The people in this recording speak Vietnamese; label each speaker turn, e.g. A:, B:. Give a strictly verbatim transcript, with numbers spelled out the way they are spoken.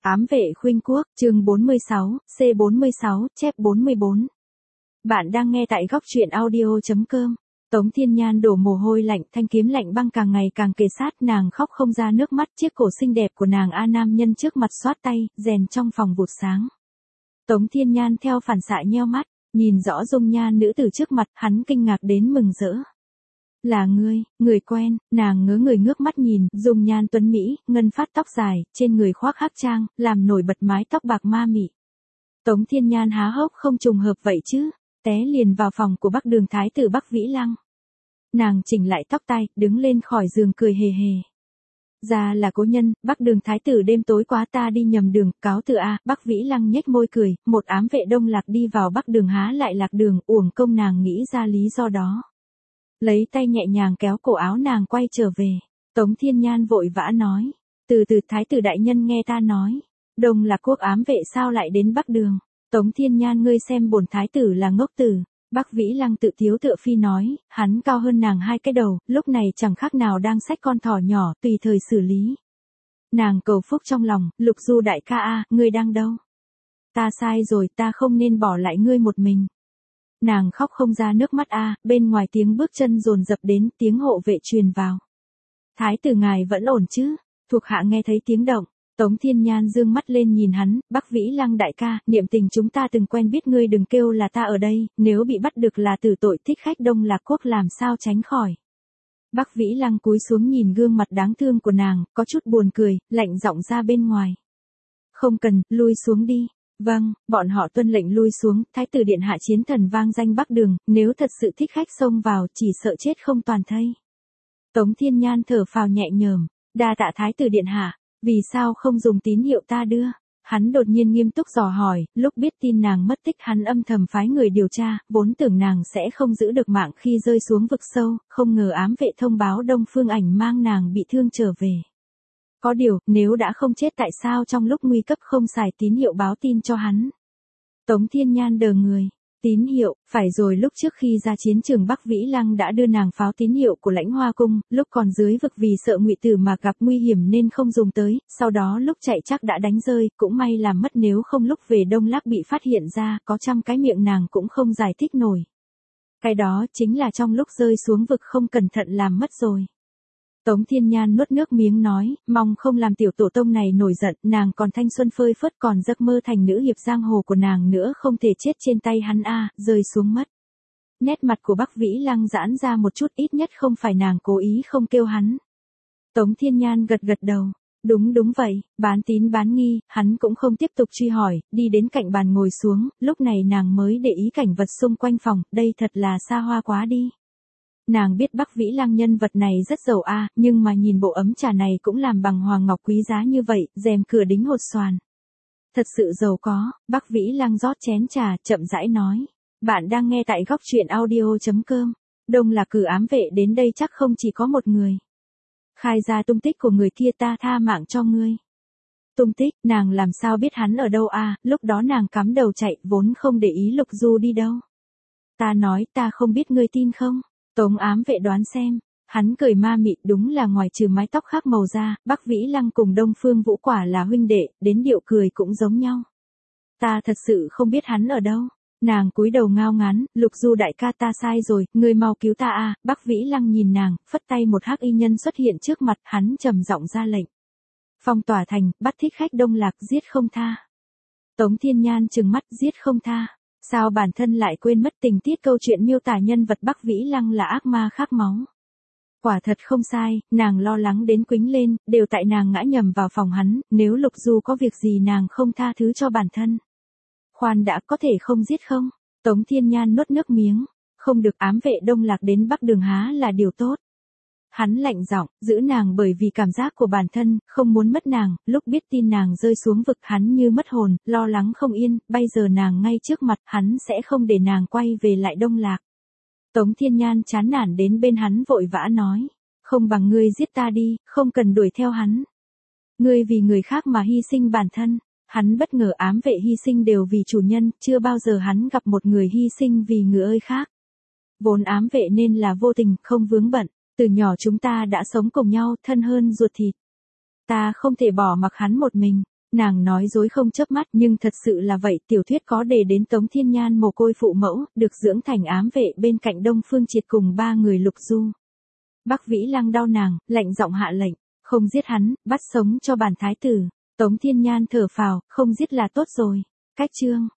A: Ám vệ khuynh quốc, chương bốn mươi sáu, C bốn mươi sáu, chép bốn mươi bốn. Bạn đang nghe tại góc truyện audio chấm com. Tống Thiên Nhan đổ mồ hôi lạnh, thanh kiếm lạnh băng càng ngày càng kề sát, nàng khóc không ra nước mắt, chiếc cổ xinh đẹp của nàng a nam nhân trước mặt xoát tay, rèn trong phòng vụt sáng. Tống Thiên Nhan theo phản xạ nheo mắt, nhìn rõ dung nhan nữ tử trước mặt, hắn kinh ngạc đến mừng rỡ. Là ngươi, người quen, nàng ngớ người ngước mắt nhìn, dung nhan tuấn Mỹ, ngân phát tóc dài, trên người khoác hắc trang, làm nổi bật mái tóc bạc ma mị. Tống Thiên Nhan há hốc, không trùng hợp vậy chứ, té liền vào phòng của Bắc Đường thái tử Bắc Vĩ Lăng. Nàng chỉnh lại tóc tai, đứng lên khỏi giường cười hề hề. Ra là cố nhân, Bắc Đường thái tử đêm tối quá ta đi nhầm đường, cáo từ a. Bắc Vĩ Lăng nhếch môi cười, một ám vệ Đông Lạc đi vào Bắc Đường há lại lạc đường, uổng công nàng nghĩ ra lý do đó. Lấy tay nhẹ nhàng kéo cổ áo nàng quay trở về. Tống Thiên Nhan vội vã nói. Từ từ thái tử đại nhân nghe ta nói. Đông Lạc quốc ám vệ sao lại đến Bắc Đường. Tống Thiên Nhan ngươi xem bổn thái tử là ngốc tử. Bắc Vĩ Lăng tự tiếu tự phi nói. Hắn cao hơn nàng hai cái đầu. Lúc này chẳng khác nào đang xách con thỏ nhỏ tùy thời xử lý. Nàng cầu phúc trong lòng. Lục Du đại ca a, ngươi đang đâu? Ta sai rồi, ta không nên bỏ lại ngươi một mình. Nàng khóc không ra nước mắt a. Bên ngoài tiếng bước chân dồn dập đến, tiếng hộ vệ truyền vào. Thái tử ngài vẫn ổn chứ? Thuộc hạ nghe thấy tiếng động. Tống Thiên Nhan dương mắt lên nhìn hắn, Bắc Vĩ Lăng đại ca, niệm tình chúng ta từng quen biết ngươi đừng kêu là ta ở đây, nếu bị bắt được là tử tội thích khách Đông Lạc quốc làm sao tránh khỏi. Bắc Vĩ Lăng cúi xuống nhìn gương mặt đáng thương của nàng, có chút buồn cười, lạnh giọng ra bên ngoài. Không cần, lui xuống đi. Vâng, bọn họ tuân lệnh lui xuống, thái tử điện hạ chiến thần vang danh Bắc Đường, nếu thật sự thích khách xông vào chỉ sợ chết không toàn thây. Tống Thiên Nhan thở phào nhẹ nhõm, đa tạ thái tử điện hạ, vì sao không dùng tín hiệu ta đưa? Hắn đột nhiên nghiêm túc dò hỏi, lúc biết tin nàng mất tích hắn âm thầm phái người điều tra, vốn tưởng nàng sẽ không giữ được mạng khi rơi xuống vực sâu, không ngờ ám vệ thông báo Đông Phương Ảnh mang nàng bị thương trở về. Có điều, nếu đã không chết tại sao trong lúc nguy cấp không xài tín hiệu báo tin cho hắn? Tống Thiên Nhan đờ người. Tín hiệu, phải rồi lúc trước khi ra chiến trường Bắc Vĩ Lăng đã đưa nàng pháo tín hiệu của Lãnh Hoa Cung, lúc còn dưới vực vì sợ Ngụy Tử mà gặp nguy hiểm nên không dùng tới, sau đó lúc chạy chắc đã đánh rơi, cũng may làm mất nếu không lúc về Đông Lạc bị phát hiện ra, có trăm cái miệng nàng cũng không giải thích nổi. Cái đó chính là trong lúc rơi xuống vực không cẩn thận làm mất rồi. Tống Thiên Nhan nuốt nước miếng nói, mong không làm tiểu tổ tông này nổi giận, nàng còn thanh xuân phơi phất còn giấc mơ thành nữ hiệp giang hồ của nàng nữa không thể chết trên tay hắn a, rơi xuống mất. Nét mặt của Bắc Vĩ Lăng giãn ra một chút, ít nhất không phải nàng cố ý không kêu hắn. Tống Thiên Nhan gật gật đầu, đúng đúng vậy, bán tín bán nghi, hắn cũng không tiếp tục truy hỏi, đi đến cạnh bàn ngồi xuống, lúc này nàng mới để ý cảnh vật xung quanh phòng, đây thật là xa hoa quá đi. Nàng biết Bắc Vĩ Lăng nhân vật này rất giàu a, à, nhưng mà nhìn bộ ấm trà này cũng làm bằng hoàng ngọc quý giá như vậy, rèm cửa đính hột xoàn. Thật sự giàu có. Bắc Vĩ Lăng rót chén trà, chậm rãi nói. Bạn đang nghe tại góc truyện audio chấm com. Đông Lạc cử ám vệ đến đây chắc không chỉ có một người. Khai ra tung tích của người kia ta tha mạng cho ngươi. Tung tích, nàng làm sao biết hắn ở đâu a? À, lúc đó nàng cắm đầu chạy, vốn không để ý Lục Du đi đâu. Ta nói ta không biết ngươi tin không? Tống ám vệ đoán xem, hắn cười ma mị, đúng là ngoài trừ mái tóc khác màu ra, Bắc Vĩ Lăng cùng Đông Phương Vũ quả là huynh đệ, đến điệu cười cũng giống nhau. Ta thật sự không biết hắn ở đâu. Nàng cúi đầu ngao ngán, Lục Du đại ca ta sai rồi, ngươi mau cứu ta a. Bắc Vĩ Lăng nhìn nàng, phất tay một hắc y nhân xuất hiện trước mặt, hắn trầm giọng ra lệnh. Phong tỏa thành, bắt thích khách Đông Lạc, giết không tha. Tống Thiên Nhan trừng mắt, giết không tha. Sao bản thân lại quên mất tình tiết câu chuyện miêu tả nhân vật Bắc Vĩ Lăng là ác ma khát máu. Quả thật không sai, nàng lo lắng đến quĩnh lên, đều tại nàng ngã nhầm vào phòng hắn, nếu Lục Du có việc gì nàng không tha thứ cho bản thân. Khoan đã, có thể không giết không? Tống Thiên Nhan nuốt nước miếng, không được, ám vệ Đông Lạc đến Bắc Đường há là điều tốt. Hắn lạnh giọng, giữ nàng bởi vì cảm giác của bản thân, không muốn mất nàng, lúc biết tin nàng rơi xuống vực hắn như mất hồn, lo lắng không yên, bây giờ nàng ngay trước mặt, hắn sẽ không để nàng quay về lại Đông Lạc. Tống Thiên Nhan chán nản đến bên hắn vội vã nói, không bằng ngươi giết ta đi, không cần đuổi theo hắn. Ngươi vì người khác mà hy sinh bản thân, hắn bất ngờ ám vệ hy sinh đều vì chủ nhân, chưa bao giờ hắn gặp một người hy sinh vì người ơi khác. Vốn ám vệ nên là vô tình, không vướng bận. Từ nhỏ chúng ta đã sống cùng nhau, thân hơn ruột thịt. Ta không thể bỏ mặc hắn một mình. Nàng nói dối không chớp mắt, nhưng thật sự là vậy, tiểu thuyết có đề đến Tống Thiên Nhan mồ côi phụ mẫu, được dưỡng thành ám vệ bên cạnh Đông Phương Triệt cùng ba người Lục Du. Bắc Vĩ Lăng đau nàng, lạnh giọng hạ lệnh, không giết hắn, bắt sống cho bản thái tử. Tống Thiên Nhan thở phào, không giết là tốt rồi. Cách chương